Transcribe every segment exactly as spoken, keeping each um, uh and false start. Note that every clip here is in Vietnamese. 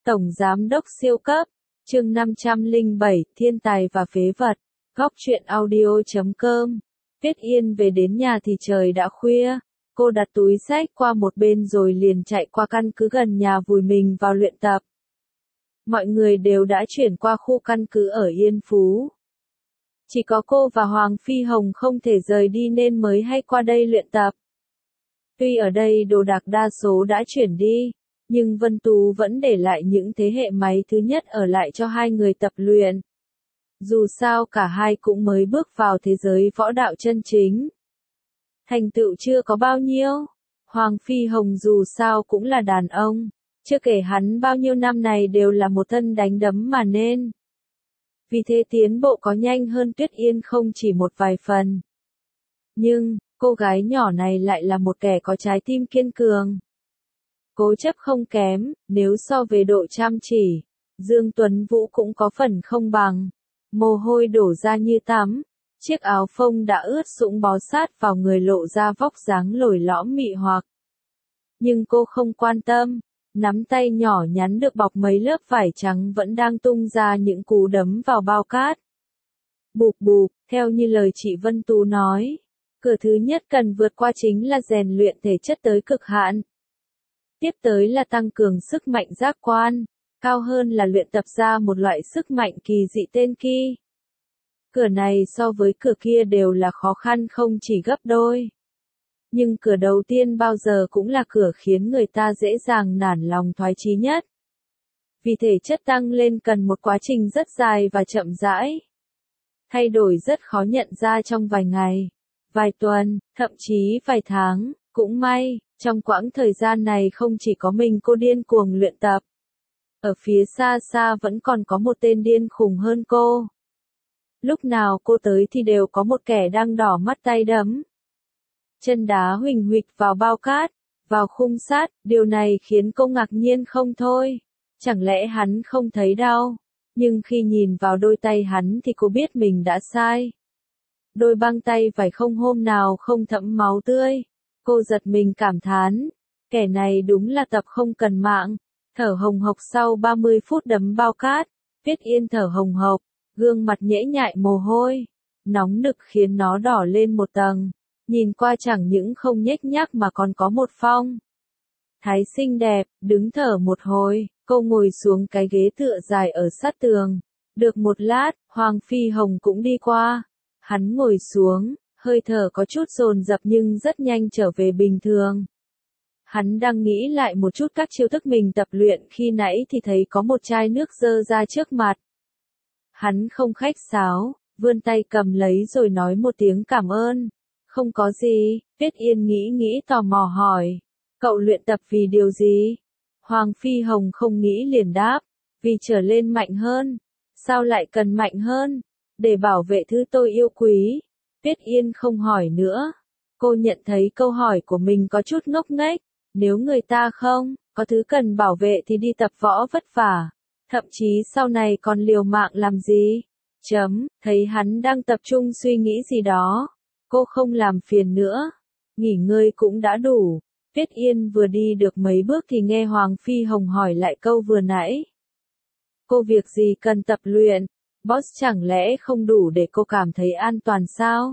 Tổng Giám đốc siêu cấp, chương năm trăm lẻ bảy, Thiên tài và phế vật, góc truyện audio chấm com. Tuyết Yên về đến nhà thì trời đã khuya, cô đặt túi xách qua một bên rồi liền chạy qua căn cứ gần nhà vùi mình vào luyện tập. Mọi người đều đã chuyển qua khu căn cứ ở Yên Phú. Chỉ có cô và Hoàng Phi Hồng không thể rời đi nên mới hay qua đây luyện tập. Tuy ở đây đồ đạc đa số đã chuyển đi, nhưng Vân Tú vẫn để lại những thế hệ máy thứ nhất ở lại cho hai người tập luyện. Dù sao cả hai cũng mới bước vào thế giới võ đạo chân chính. Thành tựu chưa có bao nhiêu, Hoàng Phi Hồng dù sao cũng là đàn ông, chưa kể hắn bao nhiêu năm này đều là một thân đánh đấm mà nên. Vì thế tiến bộ có nhanh hơn Tuyết Yên không chỉ một vài phần. Nhưng, cô gái nhỏ này lại là một kẻ có trái tim kiên cường. Cố chấp không kém, nếu so về độ chăm chỉ, Dương Tuấn Vũ cũng có phần không bằng. Mồ hôi đổ ra như tắm, chiếc áo phông đã ướt sũng bó sát vào người lộ ra vóc dáng lồi lõm mị hoặc. Nhưng cô không quan tâm, nắm tay nhỏ nhắn được bọc mấy lớp vải trắng vẫn đang tung ra những cú đấm vào bao cát. Bụp bụp, theo như lời chị Vân Tú nói, cửa thứ nhất cần vượt qua chính là rèn luyện thể chất tới cực hạn. Tiếp tới là tăng cường sức mạnh giác quan, cao hơn là luyện tập ra một loại sức mạnh kỳ dị tên Ki. Cửa này so với cửa kia đều là khó khăn không chỉ gấp đôi. Nhưng cửa đầu tiên bao giờ cũng là cửa khiến người ta dễ dàng nản lòng thoái chí nhất. Vì thể chất tăng lên cần một quá trình rất dài và chậm rãi. Thay đổi rất khó nhận ra trong vài ngày, vài tuần, thậm chí vài tháng. Cũng may, trong quãng thời gian này không chỉ có mình cô điên cuồng luyện tập. Ở phía xa xa vẫn còn có một tên điên khùng hơn cô. Lúc nào cô tới thì đều có một kẻ đang đỏ mắt tay đấm. Chân đá huỳnh huỵch vào bao cát, vào khung sắt, điều này khiến cô ngạc nhiên không thôi. Chẳng lẽ hắn không thấy đau? Nhưng khi nhìn vào đôi tay hắn thì cô biết mình đã sai. Đôi băng tay phải không hôm nào không thẫm máu tươi. Cô giật mình cảm thán, kẻ này đúng là tập không cần mạng. Thở hồng hộc sau ba mươi phút đấm bao cát, Tuyết Yên thở hồng hộc, gương mặt nhễ nhại mồ hôi, nóng nực khiến nó đỏ lên một tầng, nhìn qua chẳng những không nhếch nhác mà còn có một phong thái xinh đẹp. Đứng thở một hồi, cô ngồi xuống cái ghế tựa dài ở sát tường. Được một lát, Hoàng Phi Hồng cũng đi qua, hắn ngồi xuống. Hơi thở có chút dồn dập nhưng rất nhanh trở về bình thường. Hắn đang nghĩ lại một chút các chiêu thức mình tập luyện khi nãy thì thấy có một chai nước dơ ra trước mặt. Hắn không khách sáo, vươn tay cầm lấy rồi nói một tiếng cảm ơn. Không có gì, Tuyết Yên nghĩ nghĩ tò mò hỏi. Cậu luyện tập vì điều gì? Hoàng Phi Hồng không nghĩ liền đáp. Vì trở lên mạnh hơn. Sao lại cần mạnh hơn? Để bảo vệ thứ tôi yêu quý. Tuyết Yên không hỏi nữa. Cô nhận thấy câu hỏi của mình có chút ngốc nghếch. Nếu người ta không có thứ cần bảo vệ thì đi tập võ vất vả. Thậm chí sau này còn liều mạng làm gì? Chấm, thấy hắn đang tập trung suy nghĩ gì đó. Cô không làm phiền nữa. Nghỉ ngơi cũng đã đủ. Tuyết Yên vừa đi được mấy bước thì nghe Hoàng Phi Hồng hỏi lại câu vừa nãy. Cô việc gì cần tập luyện? Boss chẳng lẽ không đủ để cô cảm thấy an toàn sao?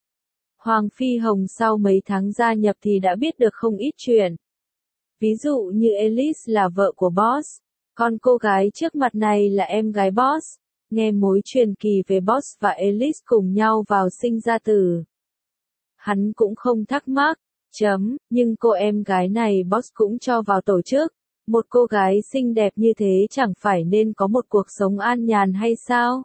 Hoàng Phi Hồng sau mấy tháng gia nhập thì đã biết được không ít chuyện. Ví dụ như Alice là vợ của boss, còn cô gái trước mặt này là em gái boss. Nghe mối truyền kỳ về boss và Alice cùng nhau vào sinh ra tử. Hắn cũng không thắc mắc, chấm, nhưng cô em gái này boss cũng cho vào tổ chức. Một cô gái xinh đẹp như thế chẳng phải nên có một cuộc sống an nhàn hay sao?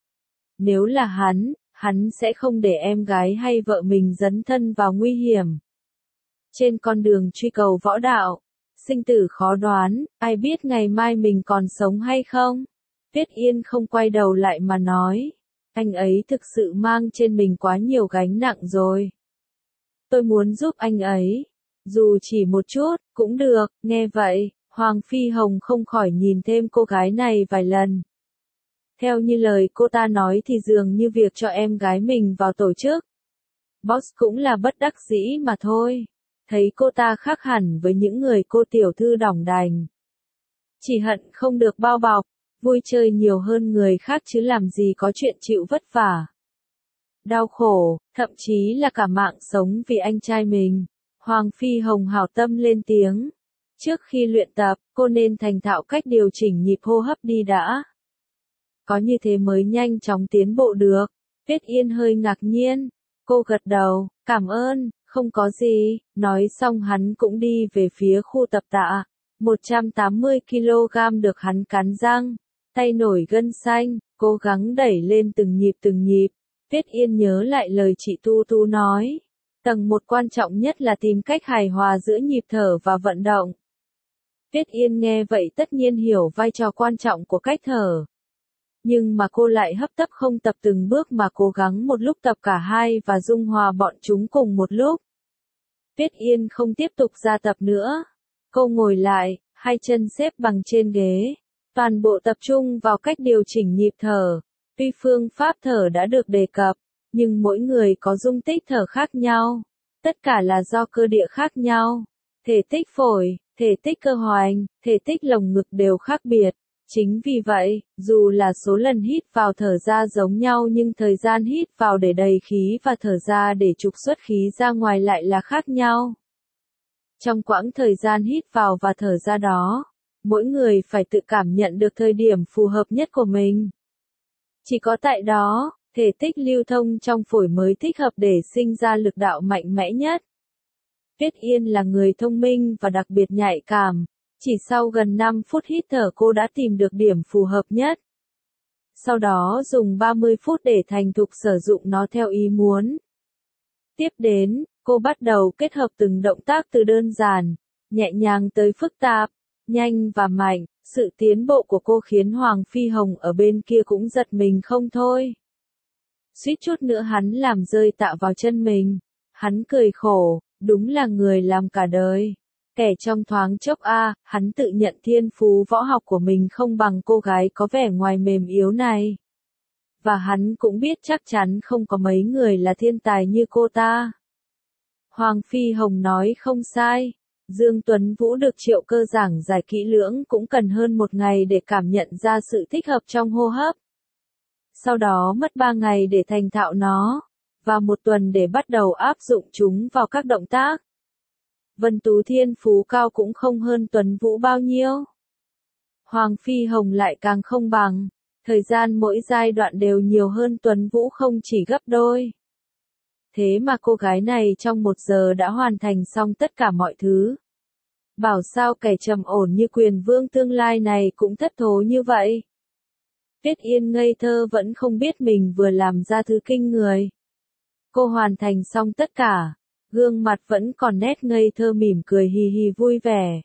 Nếu là hắn, hắn sẽ không để em gái hay vợ mình dấn thân vào nguy hiểm. Trên con đường truy cầu võ đạo, sinh tử khó đoán, ai biết ngày mai mình còn sống hay không? Tuyết Yên không quay đầu lại mà nói, anh ấy thực sự mang trên mình quá nhiều gánh nặng rồi. Tôi muốn giúp anh ấy, dù chỉ một chút, cũng được. Nghe vậy, Hoàng Phi Hồng không khỏi nhìn thêm cô gái này vài lần. Theo như lời cô ta nói thì dường như việc cho em gái mình vào tổ chức. Boss cũng là bất đắc dĩ mà thôi. Thấy cô ta khác hẳn với những người cô tiểu thư đỏng đành. Chỉ hận không được bao bọc, vui chơi nhiều hơn người khác chứ làm gì có chuyện chịu vất vả. Đau khổ, thậm chí là cả mạng sống vì anh trai mình. Hoàng Phi Hồng hảo tâm lên tiếng. Trước khi luyện tập, cô nên thành thạo cách điều chỉnh nhịp hô hấp đi đã. Có như thế mới nhanh chóng tiến bộ được. Tuyết Yên hơi ngạc nhiên. Cô gật đầu, cảm ơn, không có gì. Nói xong hắn cũng đi về phía khu tập tạ. một trăm tám mươi ki lô gam được hắn cắn răng. Tay nổi gân xanh, cố gắng đẩy lên từng nhịp từng nhịp. Tuyết Yên nhớ lại lời chị Tu Tu nói. Tầng một quan trọng nhất là tìm cách hài hòa giữa nhịp thở và vận động. Tuyết Yên nghe vậy tất nhiên hiểu vai trò quan trọng của cách thở. Nhưng mà cô lại hấp tấp không tập từng bước mà cố gắng một lúc tập cả hai và dung hòa bọn chúng cùng một lúc. Tuyết Yên không tiếp tục ra tập nữa. Cô ngồi lại, hai chân xếp bằng trên ghế. Toàn bộ tập trung vào cách điều chỉnh nhịp thở. Tuy phương pháp thở đã được đề cập, nhưng mỗi người có dung tích thở khác nhau. Tất cả là do cơ địa khác nhau. Thể tích phổi, thể tích cơ hoành, thể tích lồng ngực đều khác biệt. Chính vì vậy, dù là số lần hít vào thở ra giống nhau nhưng thời gian hít vào để đầy khí và thở ra để trục xuất khí ra ngoài lại là khác nhau. Trong quãng thời gian hít vào và thở ra đó, mỗi người phải tự cảm nhận được thời điểm phù hợp nhất của mình. Chỉ có tại đó, thể tích lưu thông trong phổi mới thích hợp để sinh ra lực đạo mạnh mẽ nhất. Tuyết Yên là người thông minh và đặc biệt nhạy cảm. Chỉ sau gần năm phút hít thở cô đã tìm được điểm phù hợp nhất. Sau đó dùng ba mươi phút để thành thục sử dụng nó theo ý muốn. Tiếp đến, cô bắt đầu kết hợp từng động tác từ đơn giản, nhẹ nhàng tới phức tạp, nhanh và mạnh. Sự tiến bộ của cô khiến Hoàng Phi Hồng ở bên kia cũng giật mình không thôi. Suýt chút nữa hắn làm rơi tạ vào chân mình. Hắn cười khổ, đúng là người làm cả đời. Kẻ trong thoáng chốc a, hắn tự nhận thiên phú võ học của mình không bằng cô gái có vẻ ngoài mềm yếu này. Và hắn cũng biết chắc chắn không có mấy người là thiên tài như cô ta. Hoàng Phi Hồng nói không sai. Dương Tuấn Vũ được Triệu Cơ giảng giải kỹ lưỡng cũng cần hơn một ngày để cảm nhận ra sự thích hợp trong hô hấp. Sau đó mất ba ngày để thành thạo nó, và một tuần để bắt đầu áp dụng chúng vào các động tác. Vân Tú thiên phú cao cũng không hơn Tuấn Vũ bao nhiêu. Hoàng Phi Hồng lại càng không bằng, thời gian mỗi giai đoạn đều nhiều hơn Tuấn Vũ không chỉ gấp đôi. Thế mà cô gái này trong một giờ đã hoàn thành xong tất cả mọi thứ. Bảo sao kẻ trầm ổn như Quyền Vương tương lai này cũng thất thố như vậy. Tuyết Yên ngây thơ vẫn không biết mình vừa làm ra thứ kinh người. Cô hoàn thành xong tất cả, gương mặt vẫn còn nét ngây thơ mỉm cười hì hì vui vẻ.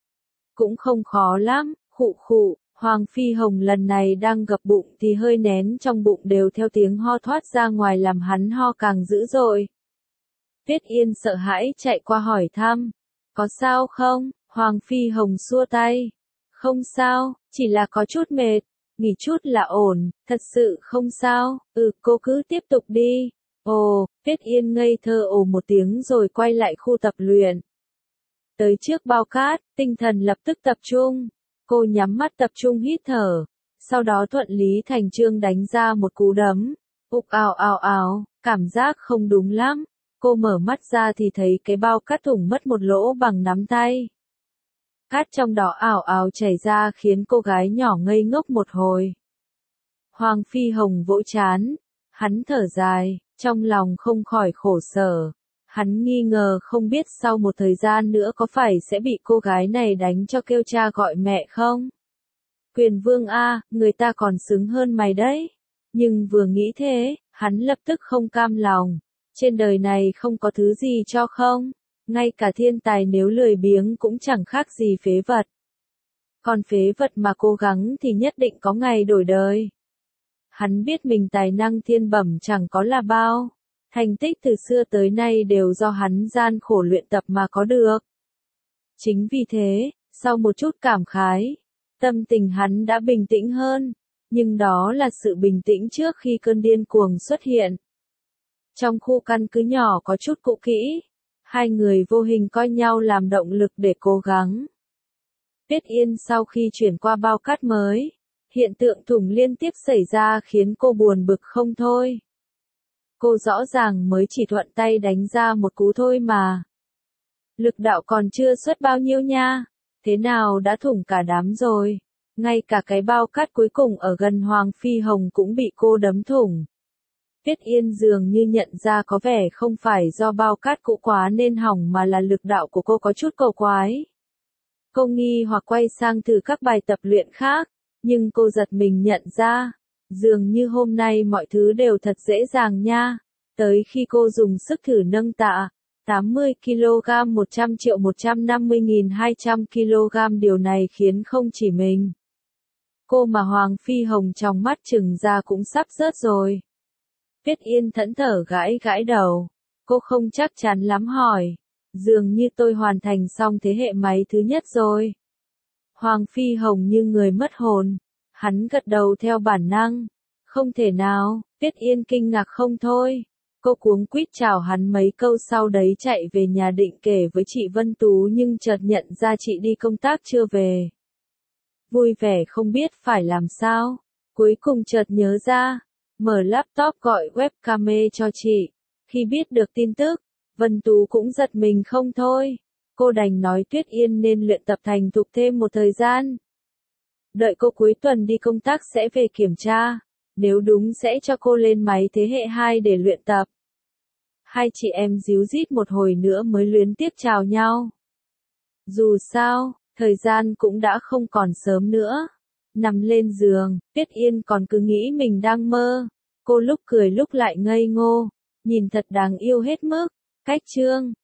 Cũng không khó lắm, khụ khụ, Hoàng Phi Hồng lần này đang gập bụng thì hơi nén trong bụng đều theo tiếng ho thoát ra ngoài làm hắn ho càng dữ dội. Tuyết Yên sợ hãi chạy qua hỏi thăm, có sao không? Hoàng Phi Hồng xua tay, không sao, chỉ là có chút mệt, nghỉ chút là ổn, thật sự không sao, ừ cô cứ tiếp tục đi. Ồ, Tuyết Yên ngây thơ ồ một tiếng rồi quay lại khu tập luyện. Tới trước bao cát, tinh thần lập tức tập trung. Cô nhắm mắt tập trung hít thở. Sau đó thuận lý thành chương đánh ra một cú đấm. Ục ào ào ào, cảm giác không đúng lắm. Cô mở mắt ra thì thấy cái bao cát thủng mất một lỗ bằng nắm tay. Cát trong đó ảo ảo chảy ra khiến cô gái nhỏ ngây ngốc một hồi. Hoàng Phi Hồng vỗ trán. Hắn thở dài, trong lòng không khỏi khổ sở. Hắn nghi ngờ không biết sau một thời gian nữa có phải sẽ bị cô gái này đánh cho kêu cha gọi mẹ không? Quyền Vương a, người ta còn xứng hơn mày đấy. Nhưng vừa nghĩ thế, hắn lập tức không cam lòng. Trên đời này không có thứ gì cho không. Ngay cả thiên tài nếu lười biếng cũng chẳng khác gì phế vật. Còn phế vật mà cố gắng thì nhất định có ngày đổi đời. Hắn biết mình tài năng thiên bẩm chẳng có là bao. Thành tích từ xưa tới nay đều do hắn gian khổ luyện tập mà có được. Chính vì thế, sau một chút cảm khái, tâm tình hắn đã bình tĩnh hơn. Nhưng đó là sự bình tĩnh trước khi cơn điên cuồng xuất hiện. Trong khu căn cứ nhỏ có chút cũ kỹ. Hai người vô hình coi nhau làm động lực để cố gắng. Tuyết Yên sau khi chuyển qua bao cát mới, hiện tượng thủng liên tiếp xảy ra khiến cô buồn bực không thôi. Cô rõ ràng mới chỉ thuận tay đánh ra một cú thôi mà. Lực đạo còn chưa xuất bao nhiêu nha, thế nào đã thủng cả đám rồi. Ngay cả cái bao cát cuối cùng ở gần Hoàng Phi Hồng cũng bị cô đấm thủng. Tuyết Yên dường như nhận ra có vẻ không phải do bao cát cũ quá nên hỏng mà là lực đạo của cô có chút cầu quái. Cô nghi hoặc quay sang thử các bài tập luyện khác, nhưng cô giật mình nhận ra, dường như hôm nay mọi thứ đều thật dễ dàng nha. Tới khi cô dùng sức thử nâng tạ, tám mươi ki lô gam một trăm triệu một trăm năm mươi nghìn hai trăm ki lô gam, điều này khiến không chỉ mình cô mà Hoàng Phi Hồng trong mắt trừng ra cũng sắp rớt rồi. Tuyết Yên thẫn thờ gãi gãi đầu, cô không chắc chắn lắm hỏi, dường như tôi hoàn thành xong thế hệ máy thứ nhất rồi. Hoàng Phi Hồng như người mất hồn, hắn gật đầu theo bản năng, không thể nào. Tuyết Yên kinh ngạc không thôi, cô cuống quýt chào hắn mấy câu sau đấy chạy về nhà định kể với chị Vân Tú nhưng chợt nhận ra chị đi công tác chưa về. Vui vẻ không biết phải làm sao, cuối cùng chợt nhớ ra, mở laptop gọi webcam cho chị. Khi biết được tin tức, Vân Tú cũng giật mình không thôi. Cô đành nói Tuyết Yên nên luyện tập thành thục thêm một thời gian. Đợi cô cuối tuần đi công tác sẽ về kiểm tra, nếu đúng sẽ cho cô lên máy thế hệ hai để luyện tập. Hai chị em díu dít một hồi nữa mới luyến tiếc chào nhau. Dù sao, thời gian cũng đã không còn sớm nữa. Nằm lên giường, Tuyết Yên còn cứ nghĩ mình đang mơ. Cô lúc cười lúc lại ngây ngô, nhìn thật đáng yêu hết mức. Cách chương